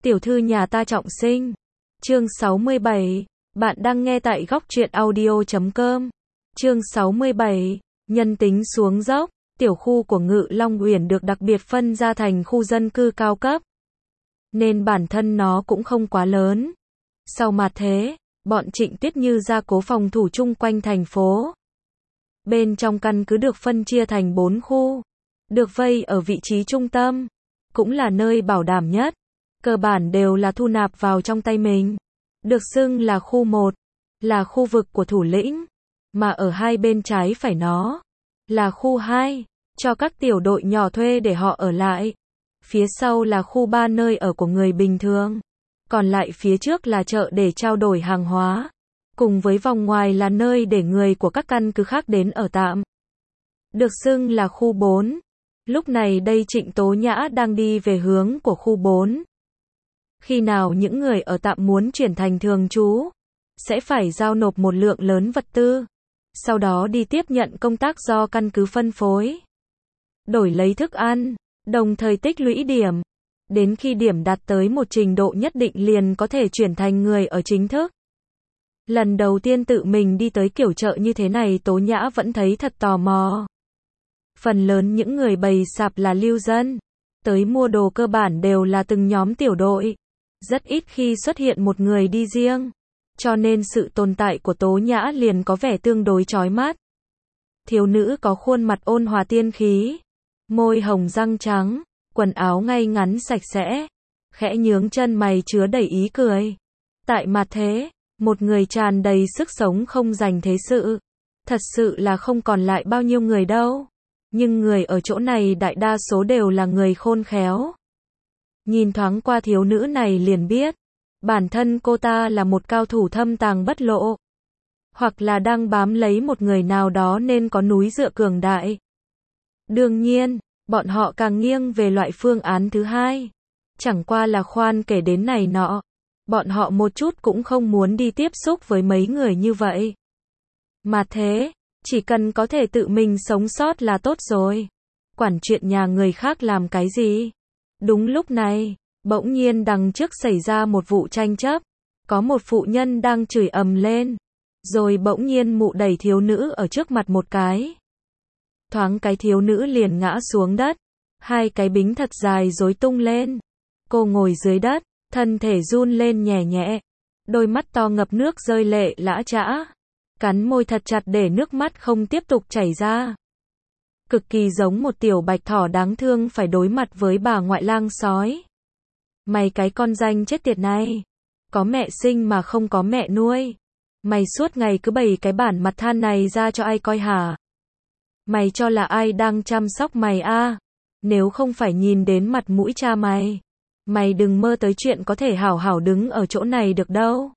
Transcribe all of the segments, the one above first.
Tiểu thư nhà ta trọng sinh. Chương 67. Bạn đang nghe tại góc truyện audio.com. Chương 67. Nhân tính xuống dốc. Tiểu khu của Ngự Long Uyển được đặc biệt phân ra thành khu dân cư cao cấp, nên bản thân nó cũng không quá lớn. Sau mạt thế, bọn Trịnh Tuyết Như gia cố phòng thủ chung quanh thành phố. Bên trong căn cứ được phân chia thành 4 khu, được vây ở vị trí trung tâm, cũng là nơi bảo đảm nhất, cơ bản đều là thu nạp vào trong tay mình. Được xưng là khu 1, là khu vực của thủ lĩnh, mà ở hai bên trái phải nó, là khu 2, cho các tiểu đội nhỏ thuê để họ ở lại. Phía sau là khu 3 nơi ở của người bình thường. Còn lại phía trước là chợ để trao đổi hàng hóa. Cùng với vòng ngoài là nơi để người của các căn cứ khác đến ở tạm. Được xưng là khu 4. Lúc này đây Trịnh Tố Nhã đang đi về hướng của khu 4. Khi nào những người ở tạm muốn chuyển thành thường trú, sẽ phải giao nộp một lượng lớn vật tư. Sau đó đi tiếp nhận công tác do căn cứ phân phối. Đổi lấy thức ăn, đồng thời tích lũy điểm. Đến khi điểm đạt tới một trình độ nhất định liền có thể chuyển thành người ở chính thức. Lần đầu tiên tự mình đi tới kiểu chợ như thế này Tố Nhã vẫn thấy thật tò mò. Phần lớn những người bày sạp là lưu dân. Tới mua đồ cơ bản đều là từng nhóm tiểu đội. Rất ít khi xuất hiện một người đi riêng. Cho nên sự tồn tại của Tố Nhã liền có vẻ tương đối chói mắt. Thiếu nữ có khuôn mặt ôn hòa tiên khí, môi hồng răng trắng, quần áo ngay ngắn sạch sẽ, khẽ nhướng chân mày chứa đầy ý cười. Tại mặt thế, một người tràn đầy sức sống không dành thế sự. Thật sự là không còn lại bao nhiêu người đâu. Nhưng người ở chỗ này đại đa số đều là người khôn khéo. Nhìn thoáng qua thiếu nữ này liền biết, bản thân cô ta là một cao thủ thâm tàng bất lộ. Hoặc là đang bám lấy một người nào đó nên có núi dựa cường đại. Đương nhiên, bọn họ càng nghiêng về loại phương án thứ hai. Chẳng qua là khoan kể đến này nọ. Bọn họ một chút cũng không muốn đi tiếp xúc với mấy người như vậy. Mà thế, chỉ cần có thể tự mình sống sót là tốt rồi. Quản chuyện nhà người khác làm cái gì? Đúng lúc này, bỗng nhiên đằng trước xảy ra một vụ tranh chấp. Có một phụ nhân đang chửi ầm lên. Rồi bỗng nhiên mụ đẩy thiếu nữ ở trước mặt một cái. Thoáng cái thiếu nữ liền ngã xuống đất. Hai cái bính thật dài rối tung lên. Cô ngồi dưới đất, thân thể run lên nhẹ nhẹ. Đôi mắt to ngập nước rơi lệ lã chã. Cắn môi thật chặt để nước mắt không tiếp tục chảy ra. Cực kỳ giống một tiểu bạch thỏ đáng thương phải đối mặt với bà ngoại lang sói. Mày cái con danh chết tiệt này. Có mẹ sinh mà không có mẹ nuôi. Mày suốt ngày cứ bày cái bản mặt than này ra cho ai coi hả? Mày cho là ai đang chăm sóc mày à? Nếu không phải nhìn đến mặt mũi cha mày, mày đừng mơ tới chuyện có thể hảo hảo đứng ở chỗ này được đâu.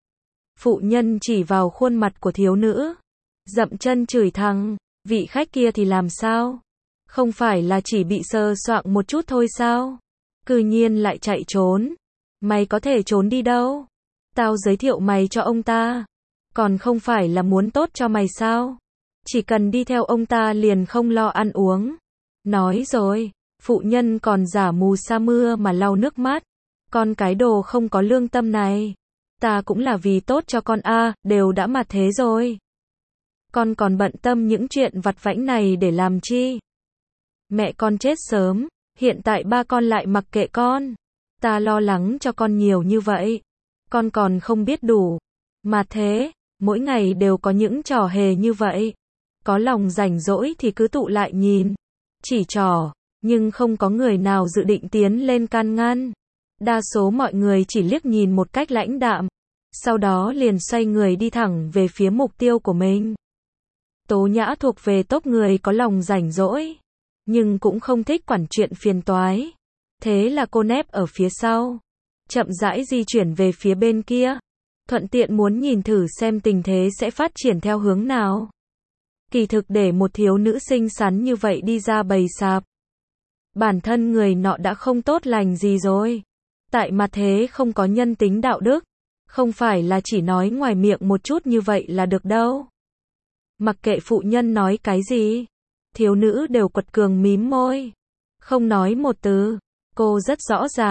Phụ nhân chỉ vào khuôn mặt của thiếu nữ, dậm chân chửi thằng, vị khách kia thì làm sao? Không phải là chỉ bị sờ soạng một chút thôi sao? Cư nhiên lại chạy trốn. Mày có thể trốn đi đâu? Tao giới thiệu mày cho ông ta. Còn không phải là muốn tốt cho mày sao? Chỉ cần đi theo ông ta liền không lo ăn uống. Nói rồi, phụ nhân còn giả mù sa mưa mà lau nước mắt. Con cái đồ không có lương tâm này. Ta cũng là vì tốt cho con a, đều đã mặt thế rồi. Con còn bận tâm những chuyện vặt vãnh này để làm chi? Mẹ con chết sớm, hiện tại ba con lại mặc kệ con. Ta lo lắng cho con nhiều như vậy. Con còn không biết đủ. Mà thế, mỗi ngày đều có những trò hề như vậy. Có lòng rảnh rỗi thì cứ tụ lại nhìn. Chỉ trò, nhưng không có người nào dự định tiến lên can ngăn. Đa số mọi người chỉ liếc nhìn một cách lãnh đạm. Sau đó liền xoay người đi thẳng về phía mục tiêu của mình. Tố Nhã thuộc về tốp người có lòng rảnh rỗi. Nhưng cũng không thích quản chuyện phiền toái. Thế là cô nép ở phía sau. Chậm rãi di chuyển về phía bên kia. Thuận tiện muốn nhìn thử xem tình thế sẽ phát triển theo hướng nào. Kỳ thực để một thiếu nữ xinh xắn như vậy đi ra bày sạp. Bản thân người nọ đã không tốt lành gì rồi. Tại mặt thế không có nhân tính đạo đức. Không phải là chỉ nói ngoài miệng một chút như vậy là được đâu. Mặc kệ phụ nhân nói cái gì, thiếu nữ đều quật cường mím môi. Không nói một từ. Cô rất rõ ràng,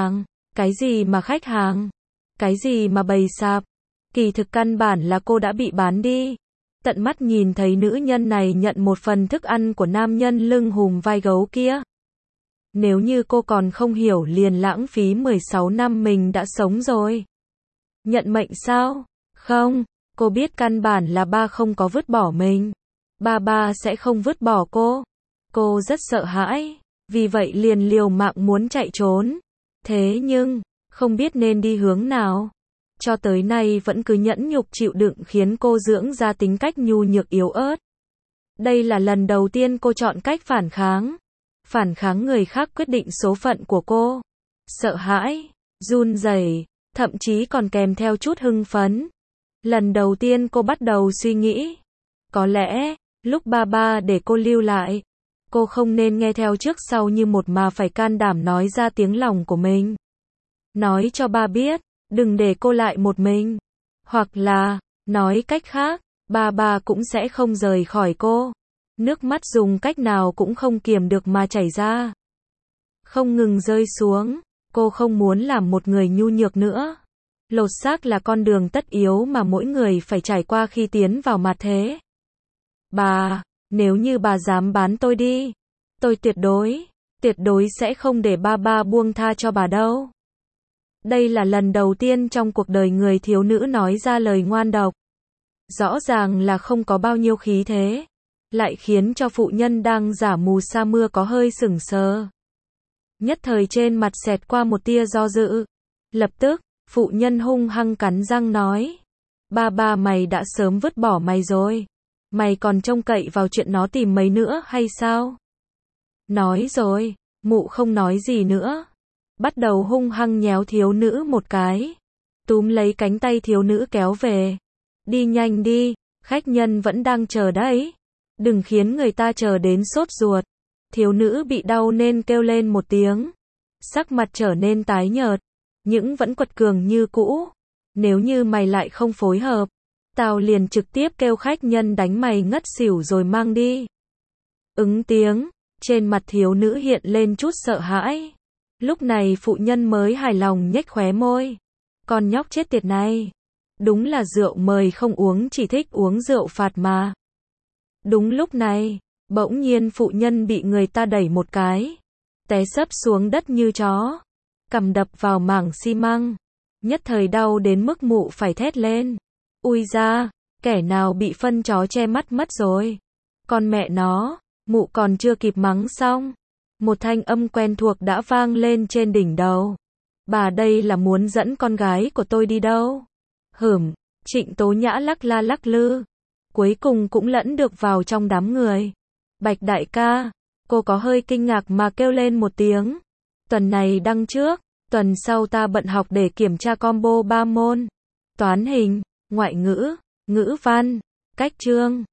Cái gì mà khách hàng? Cái gì mà bày sạp? Kỳ thực căn bản là cô đã bị bán đi. Tận mắt nhìn thấy nữ nhân này nhận một phần thức ăn của nam nhân lưng hùm vai gấu kia. Nếu như cô còn không hiểu liền lãng phí 16 năm mình đã sống rồi. Nhận mệnh sao? Không, cô biết căn bản là ba không có vứt bỏ mình. Ba sẽ không vứt bỏ cô. Cô rất sợ hãi, vì vậy liền liều mạng muốn chạy trốn. Thế nhưng, không biết nên đi hướng nào. Cho tới nay vẫn cứ nhẫn nhục chịu đựng khiến cô dưỡng ra tính cách nhu nhược yếu ớt. Đây là lần đầu tiên cô chọn cách phản kháng. Phản kháng người khác quyết định số phận của cô. Sợ hãi, run rẩy, thậm chí còn kèm theo chút hưng phấn. Lần đầu tiên cô bắt đầu suy nghĩ. Có lẽ, lúc ba để cô lưu lại, cô không nên nghe theo trước sau như một mà phải can đảm nói ra tiếng lòng của mình. Nói cho ba biết, đừng để cô lại một mình. Hoặc là, nói cách khác, ba cũng sẽ không rời khỏi cô. Nước mắt dùng cách nào cũng không kiềm được mà chảy ra. Không ngừng rơi xuống, cô không muốn làm một người nhu nhược nữa. Lột xác là con đường tất yếu mà mỗi người phải trải qua khi tiến vào mặt thế. Bà, nếu như bà dám bán tôi đi, tôi tuyệt đối sẽ không để ba buông tha cho bà đâu. Đây là lần đầu tiên trong cuộc đời người thiếu nữ nói ra lời ngoan độc. Rõ ràng là không có bao nhiêu khí thế, lại khiến cho phụ nhân đang giả mù sa mưa có hơi sững sờ. Nhất thời trên mặt xẹt qua một tia do dự. Lập tức, phụ nhân hung hăng cắn răng nói. Ba mày đã sớm vứt bỏ mày rồi. Mày còn trông cậy vào chuyện nó tìm mấy nữa hay sao? Nói rồi, mụ không nói gì nữa. Bắt đầu hung hăng nhéo thiếu nữ một cái. Túm lấy cánh tay thiếu nữ kéo về. Đi nhanh đi, khách nhân vẫn đang chờ đấy. Đừng khiến người ta chờ đến sốt ruột. Thiếu nữ bị đau nên kêu lên một tiếng. Sắc mặt trở nên tái nhợt, nhưng vẫn quật cường như cũ. Nếu như mày lại không phối hợp, tao liền trực tiếp kêu khách nhân đánh mày ngất xỉu rồi mang đi. Ứng tiếng, trên mặt thiếu nữ hiện lên chút sợ hãi. Lúc này phụ nhân mới hài lòng nhếch khóe môi. Con nhóc chết tiệt này. Đúng là rượu mời không uống chỉ thích uống rượu phạt mà. Đúng lúc này, bỗng nhiên phụ nhân bị người ta đẩy một cái. Té sấp xuống đất như chó. Cằm đập vào mảng xi măng. Nhất thời đau đến mức mụ phải thét lên. Ui da, kẻ nào bị phân chó che mắt mất rồi. Con mẹ nó, mụ còn chưa kịp mắng xong. Một thanh âm quen thuộc đã vang lên trên đỉnh đầu. Bà đây là muốn dẫn con gái của tôi đi đâu? Trịnh Tố Nhã lắc la lắc lư. Cuối cùng cũng lẫn được vào trong đám người. Bạch đại ca, cô có hơi kinh ngạc mà kêu lên một tiếng. Tuần này đăng trước, tuần sau ta bận học để kiểm tra combo 3 môn. Toán hình, ngoại ngữ, ngữ văn, cách chương.